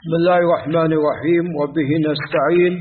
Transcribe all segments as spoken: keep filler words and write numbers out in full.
بسم الله الرحمن الرحيم وبه نستعين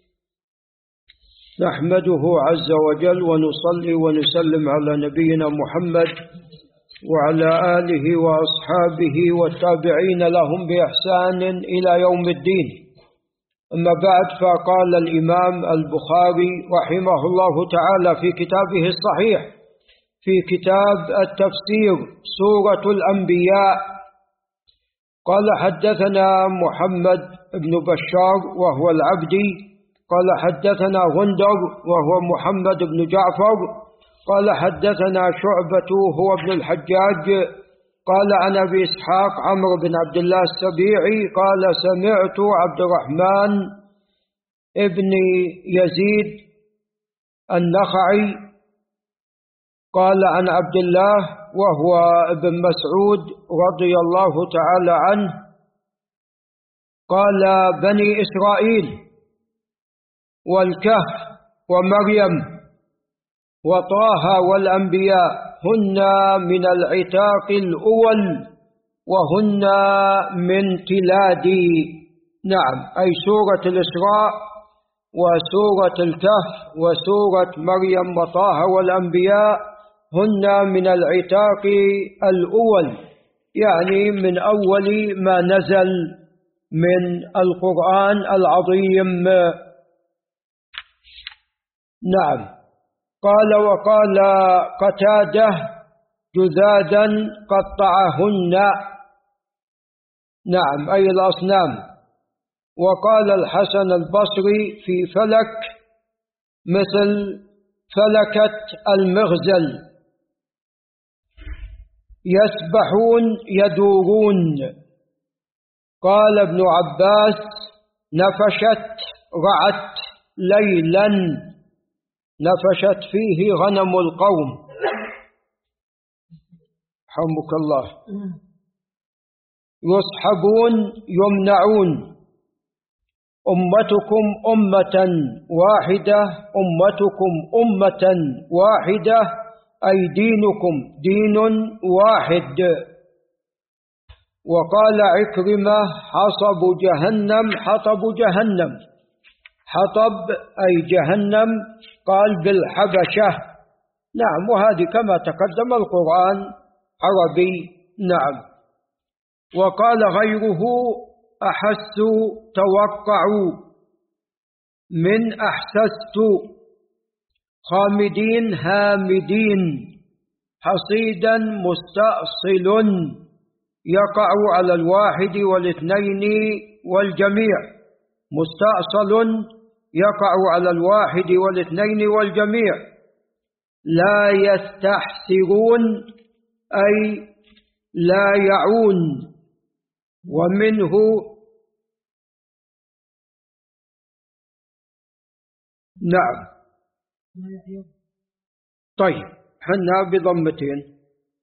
نحمده عز وجل ونصلي ونسلم على نبينا محمد وعلى آله وأصحابه والتابعين لهم بإحسان إلى يوم الدين. أما بعد، فقال الإمام البخاري رحمه الله تعالى في كتابه الصحيح في كتاب التفسير سورة الأنبياء قال: حدثنا محمد بن بشار وهو العبدي قال حدثنا غندر وهو محمد بن جعفر قال حدثنا شعبة هو ابن الحجاج قال عن أبي إسحاق عمرو بن عبد الله السبيعي قال: سمعت عبد الرحمن ابن يزيد النخعي قال عن عبد الله وهو ابن مسعود رضي الله تعالى عنه قال: بني إسرائيل والكهف ومريم وطه والأنبياء هن من العتاق الأول وهن من تلادي. نعم، أي سورة الإسراء وسورة الكهف وسورة مريم وطه والأنبياء هن من العتاق الأول، يعني من أول ما نزل من القرآن العظيم. نعم. قال: وقال قتادة: جذاذا قطعهن. نعم، أي الأصنام. وقال الحسن البصري: في فلك مثل فلكة المغزل، يسبحون يدورون. قال ابن عباس: نفشت رعت ليلا، نفشت فيه غنم القوم. حمك الله. يصحبون يمنعون. أمتكم أمة واحدة أمتكم أمة واحدة أي دينكم دين واحد. وقال عكرمة: حصب جهنم حطب جهنم. حطب أي جهنم، قال بالحبشة. نعم، وهذه كما تقدم القرآن عربي. نعم. وقال غيره: أحسوا توقعوا من أحسست. خامدين هامدين. حصيدا مستأصل، يقع على الواحد والاثنين والجميع. مستأصل يقع على الواحد والاثنين والجميع. لا يستحسرون أي لا يعون. ومنه نعم. طيب، حنا بضمتين.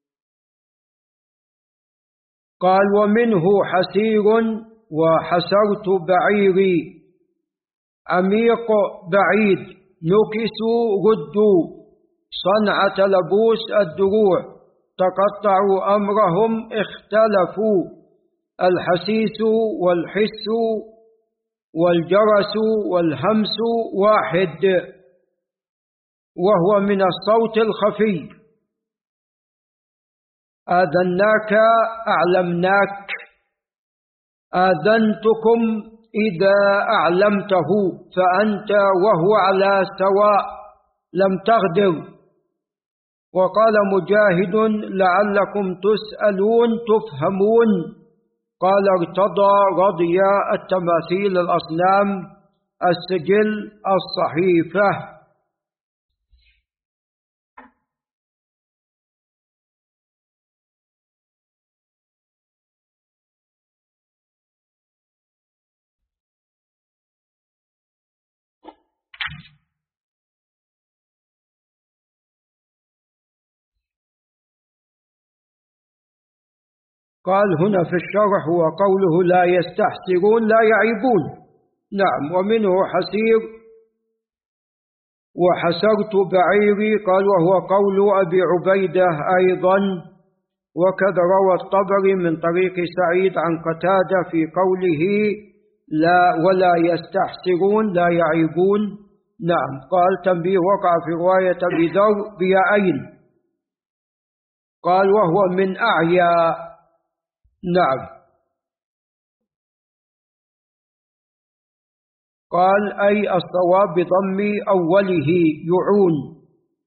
قال: ومنه حسير وحسرت بعيري. عميق بعيد. نكسوا ردوا. صنعة لبوس الدروع. تقطعوا أمرهم اختلفوا. الحسيس والحس والجرس والهمس واحد، وهو من الصوت الخفي. آذناك أعلمناك. آذنتكم إذا أعلمته فأنت وهو على سواء، لم تغدر. وقال مجاهد: لعلكم تسألون تفهمون. قال: ارتضى رضي التماثيل الأصنام السجل الصحيفة. قال هنا في الشرح: وقوله لا يستحسرون لا يعيبون. نعم. ومنه حسير وحسرت بعيري. قال: وهو قول أبي عبيدة أيضا وكذا روى الطبري من طريق سعيد عن قتادة في قوله لا ولا يستحسرون لا يعيبون. نعم. قال تنبيه وقع في رواية أبي ذر بيائين، قال وهو من أعيا. نعم. قال أي الصواب بضم أوله يعون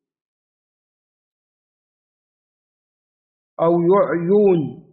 أو يعيون.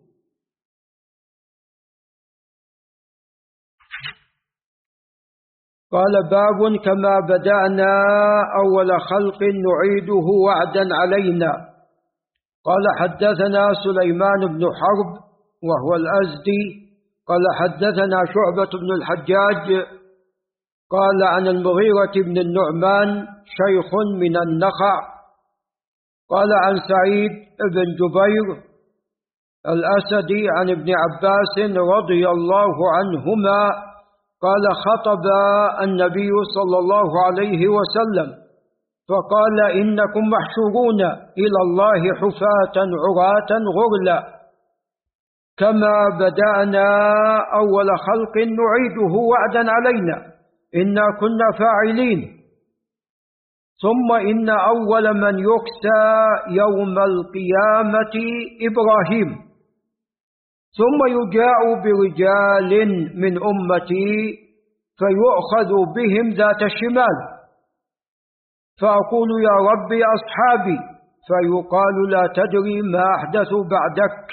قال باب كما بدأنا أول خلق نعيده وعدا علينا. قال حدثنا سليمان بن حرب وهو الأزدي قال حدثنا شعبة بن الحجاج قال عن المغيرة بن النعمان شيخ من النخع قال عن سعيد بن جبير الأسدي عن ابن عباس رضي الله عنهما قال خطب النبي صلى الله عليه وسلم فقال إنكم محشورون إلى الله حفاة عراة غرلا كما بدأنا أول خلق نعيده وعدا علينا إنا كنا فاعلين. ثم إن أول من يكسى يوم القيامة إبراهيم، ثم يجاء برجال من أمتي فيؤخذ بهم ذات الشمال فأقول يا ربي أصحابي، فيقال لا تدري ما أحدثوا بعدك،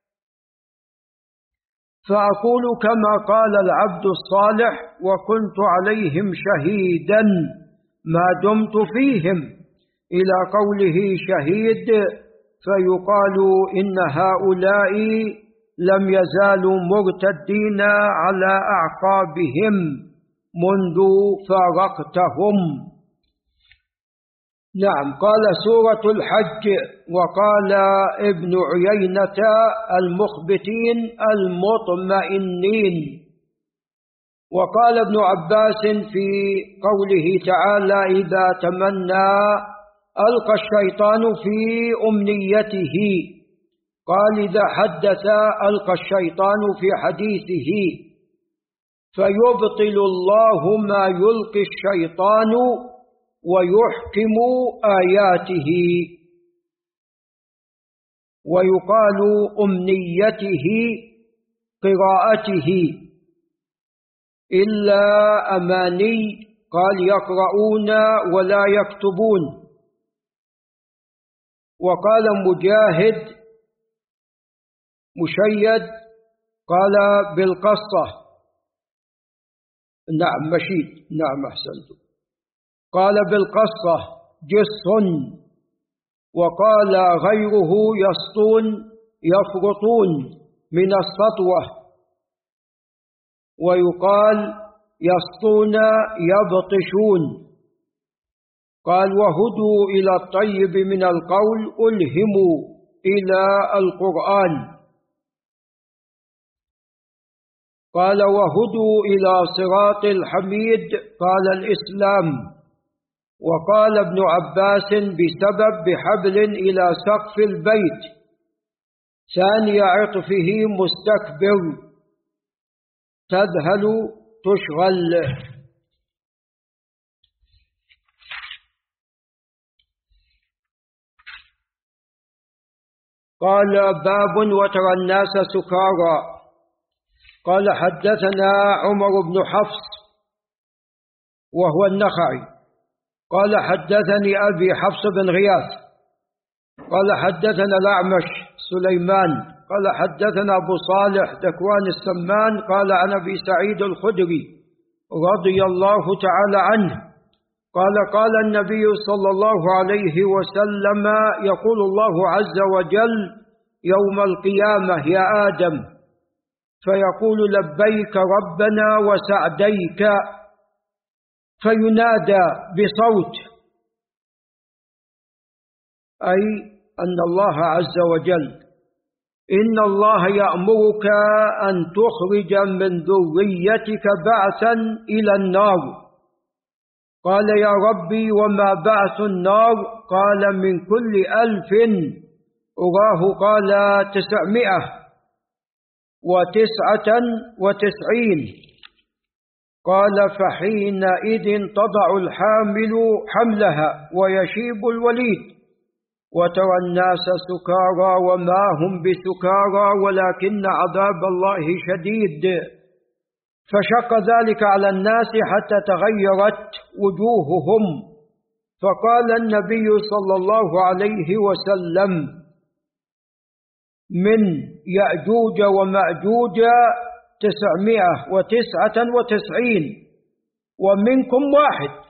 فأقول كما قال العبد الصالح وكنت عليهم شهيدا ما دمت فيهم إلى قوله شهيد، فيقال إن هؤلاء لم يزالوا مرتدين على أعقابهم منذ فارقتهم. نعم. قال سورة الحج. وقال ابن عيينة المخبتين المطمئنين. وقال ابن عباس في قوله تعالى إذا تمنى ألقى الشيطان في أمنيته، قال إذا حدث ألقى الشيطان في حديثه فيبطل الله ما يلقي الشيطان ويحكم آياته. ويقال أمنيته قراءته إلا أماني، قال يقرؤون ولا يكتبون. وقال مجاهد مشيد قال بالقصة. نعم مشيد. نعم أحسنت. قال بالقصة جص. وقال غيره يسطون يفرطون من السطوة. ويقال يسطون يبطشون. قال وهدوا إلى الطيب من القول ألهموا إلى القرآن. قال وهدوا إلى صراط الحميد قال الإسلام. وقال ابن عباس بسبب بحبل إلى سقف البيت ثاني عطفه مستكبر تذهل تشغل. قال باب وترى الناس سكارى. قال حدثنا عمر بن حفص وهو النخعي قال حدثني أبي حفص بن غياث قال حدثنا الأعمش سليمان قال حدثنا أبو صالح ذكوان السمان قال عن أبي سعيد الخدري رضي الله تعالى عنه قال قال النبي صلى الله عليه وسلم يقول الله عز وجل يوم القيامة يا آدم، فيقول لبيك ربنا وسعديك، فينادى بصوت، أي أن الله عز وجل إن الله يأمرك أن تخرج من ذريتك بعثا إلى النار. قال يا ربي وما بعث النار؟ قال من كل ألف أراه قال تسعمائة وتسعة وتسعين. قال فحينئذ تضع الحامل حملها ويشيب الوليد وترى الناس سكارى وما هم بسكارى ولكن عذاب الله شديد. فشق ذلك على الناس حتى تغيرت وجوههم. فقال النبي صلى الله عليه وسلم من يأجوج ومأجوج تسعمائة وتسعة وتسعين ومنكم واحد،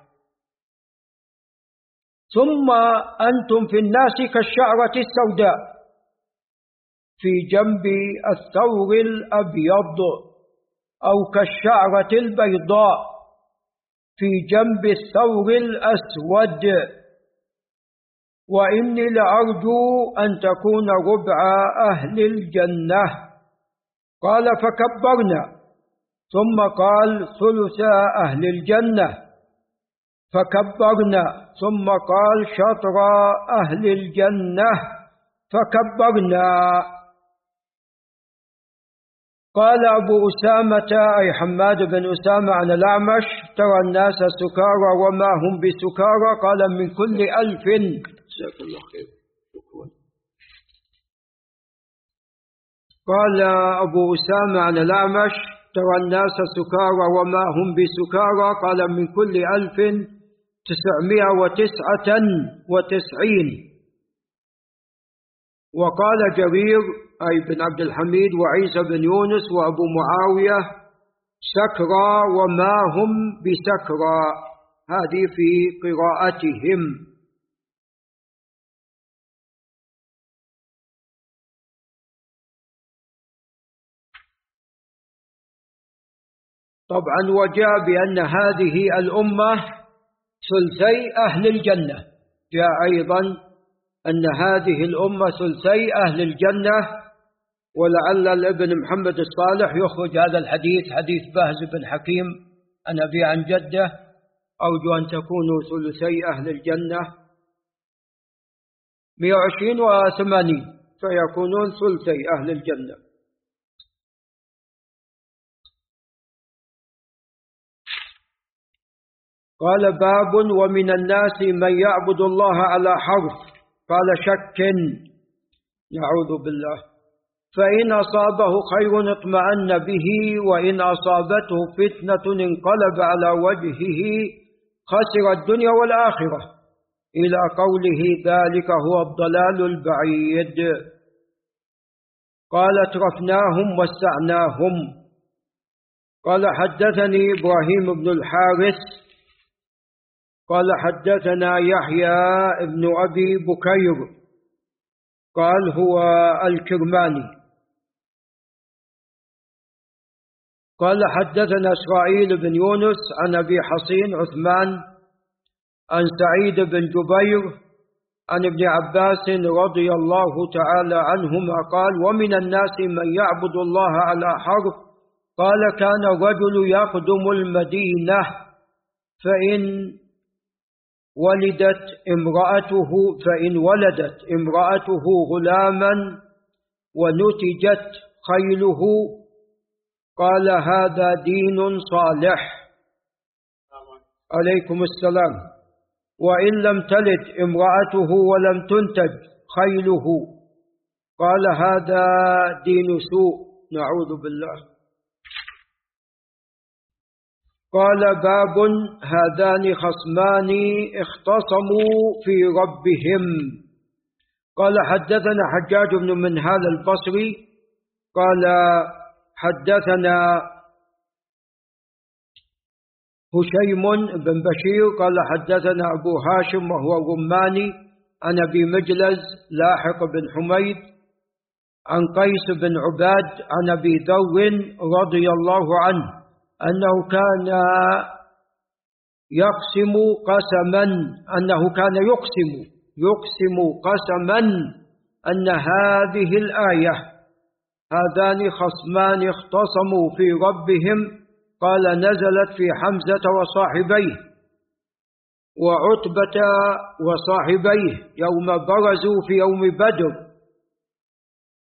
ثم أنتم في الناس كالشعرة السوداء في جنب الثور الأبيض أو كالشعرة البيضاء في جنب الثور الأسود، وإني لأرجو أن تكون ربع أهل الجنة. قال فكبرنا، ثم قال ثلث أهل الجنة، فكبرنا، ثم قال شطر أهل الجنة، فكبرنا. قال أبو أسامة أي حماد بن أسامة عن الأعمش ترى الناس سكارى وما هم بسكارى. قال من كل ألف. جزاك الله خير. قال أبو أسامة عن الأعمش ترى الناس سكارى وما هم بسكارى. قال من كل ألف تسعمائة وتسعة وتسعين. وقال جرير أي بن عبد الحميد وعيسى بن يونس وأبو معاوية سكرى وما هم بسكرى. هذه في قراءتهم. طبعا وجاء بأن هذه الأمة ثلثي أهل الجنة. جاء أيضا أن هذه الأمة ثلثي أهل الجنة. ولعل الابن محمد الصالح يخرج هذا الحديث حديث باهز بن حكيم عن أبي عن جده أرجو أن تكونوا ثلثي أهل الجنة مئة وعشرين وثمانين فيكونون ثلثي أهل الجنة. قال باب ومن الناس من يعبد الله على حرف. قال شك نعوذ بالله. فإن أصابه خير اطمأن به وإن أصابته فتنة انقلب على وجهه خسر الدنيا والآخرة إلى قوله ذلك هو الضلال البعيد. قال اترفناهم وسعناهم. قال حدثني إبراهيم بن الحارث قال حدثنا يحيى بن أبي بكير قال هو الكرماني قال حدثنا إسرائيل بن يونس عن أبي حصين عثمان عن سعيد بن جبير عن ابن عباس رضي الله تعالى عنهما قال ومن الناس من يعبد الله على حرف. قال كان الرجل يقدم المدينة فإن ولدت امرأته فإن ولدت امرأته غلاما ونتجت خيله قال هذا دين صالح. عليكم السلام. وإن لم تلد امرأته ولم تنتج خيله قال هذا دين سوء نعوذ بالله. قال باب هذان خصمان اختصموا في ربهم. قال حدثنا حجاج بن منهال البصري قال حدثنا هشيم بن بشير قال حدثنا أبو هاشم وهو الرماني عن أبي مجلز لاحق بن حميد عن قيس بن عباد عن أبي ذر رضي الله عنه أنه كان يقسم قسما أنه كان يقسم يقسم قسما أن هذه الآية هذان خصمان اختصموا في ربهم قال نزلت في حمزة وصاحبيه وعتبة وصاحبيه يوم برزوا في يوم بدر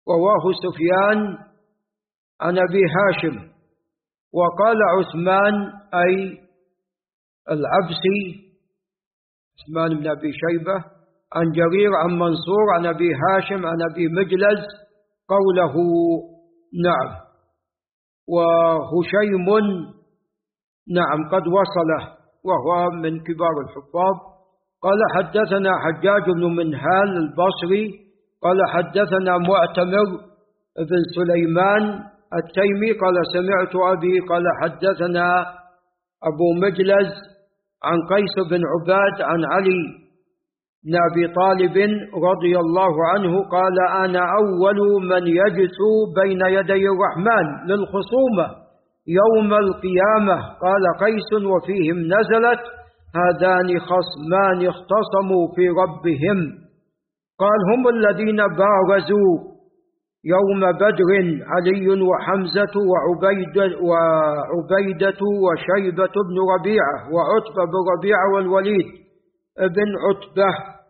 رواه سفيان عن أبي هاشم. وقال عثمان أي العبسي عثمان بن أبي شيبة عن جرير عن منصور عن أبي هاشم عن أبي مجلز قوله. نعم. وهشيم نعم قد وصله وهو من كبار الحفاظ. قال حدثنا حجاج بن منهال البصري قال حدثنا معتمر بن سليمان التيمي قال سمعت أبي قال حدثنا أبو مجلز عن قيس بن عباد عن علي بن أبي طالب رضي الله عنه قال أنا أول من يجثو بين يدي الرحمن للخصومة يوم القيامة. قال قيس وفيهم نزلت هذان خصمان اختصموا في ربهم. قال هم الذين بارزوا يوم بدر علي وحمزة وعبيدة, وعبيدة وشيبة بن ربيعة وعتبة بن ربيعة والوليد بن عتبة.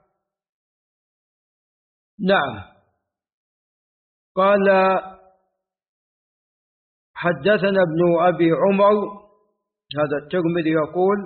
نعم. قال حدثنا ابن أبي عمر هذا الترمذي يقول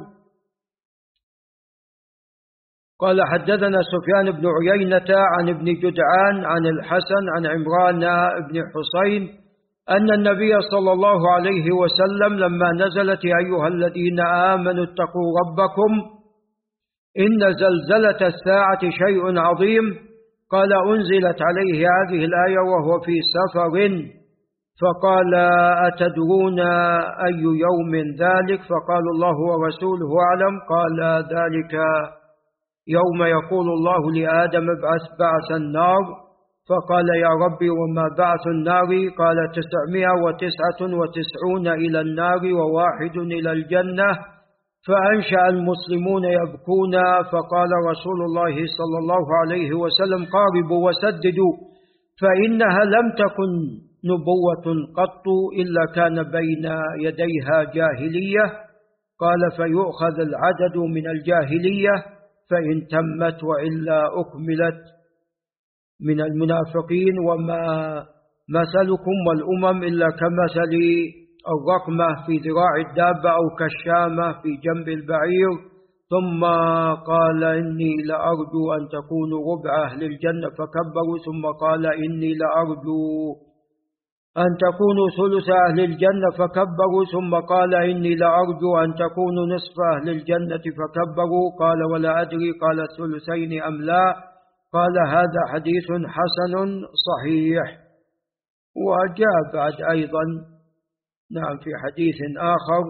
قال حدثنا سفيان بن عيينة عن ابن جدعان عن الحسن عن عمران بن حسين أن النبي صلى الله عليه وسلم لما نزلت يا أيها الذين آمنوا اتقوا ربكم إن زلزلة الساعة شيء عظيم قال أنزلت عليه هذه الآية وهو في سفر فقال أتدرون أي يوم ذلك؟ فقال الله ورسوله أعلم. قال ذلك يوم يقول الله لآدم ابعث بعث النار. فقال يا ربي وما بعث النار؟ قال تسعمائة وتسعة وتسعون إلى النار وواحد إلى الجنة. فأنشأ المسلمون يبكون فقال رسول الله صلى الله عليه وسلم قاربوا وسددوا فإنها لم تكن نبوة قط إلا كان بين يديها جاهلية. قال فيؤخذ العدد من الجاهلية فإن تمت وإلا أكملت من المنافقين. وما مثلكم والأمم إلا كمثل الرقمة في ذراع الدابة أو كالشامة في جنب البعير. ثم قال إني لأرجو أن تكونوا ربع أهل الجنة فكبروا. ثم قال إني لأرجو أن تكونوا ثلث أهل الجنة فكبروا. ثم قال إني لأرجو أن تكونوا نصف أهل الجنة فكبروا. قال ولا أدري قال الثلثين أم لا؟ قال هذا حديث حسن صحيح. وجاء بعد أيضا نعم في حديث آخر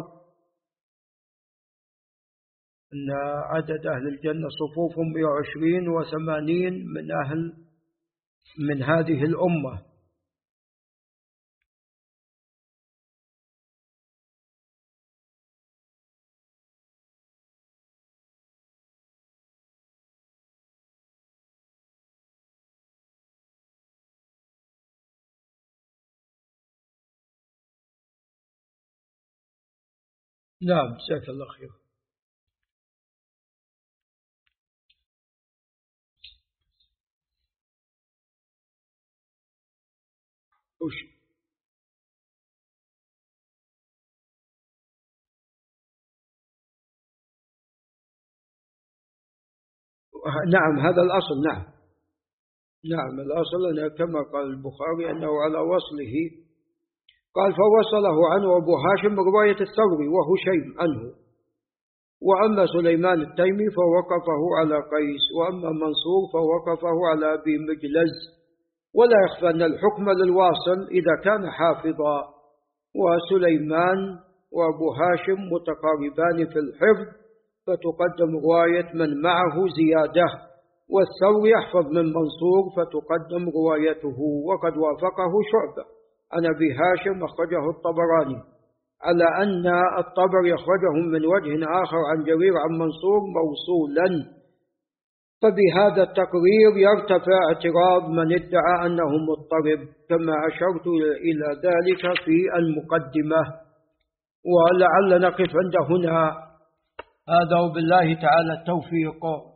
أن عدد أهل الجنة صفوف مئة وعشرين وثمانين من أهل من هذه الأمة. نعم جزاك الله خير. وش نعم هذا الأصل. نعم نعم الأصل أنه كما قال البخاري أنه على وصله. قال فوصله عنه أبو هاشم برواية الثوري وهشيم عنه. وأما سليمان التيمي فوقفه على قيس. وأما منصور فوقفه على أبي مجلز. ولا يخفى أن الحكم للواصل إذا كان حافظا. وسليمان وأبو هاشم متقاربان في الحفظ فتقدم رواية من معه زيادة. والثوري يحفظ من منصور فتقدم روايته. وقد وافقه شعبة عن أبي هاشم أخرجه الطبراني على أن الطبري أخرجه من وجه آخر عن جرير عن منصور موصولا. فبهذا التقرير يرتفع اعتراض من ادعى أنه مضطرب كما أشرت إلى ذلك في المقدمة. ولعل نقف عند هنا. هذا وبالله تعالى التوفيق.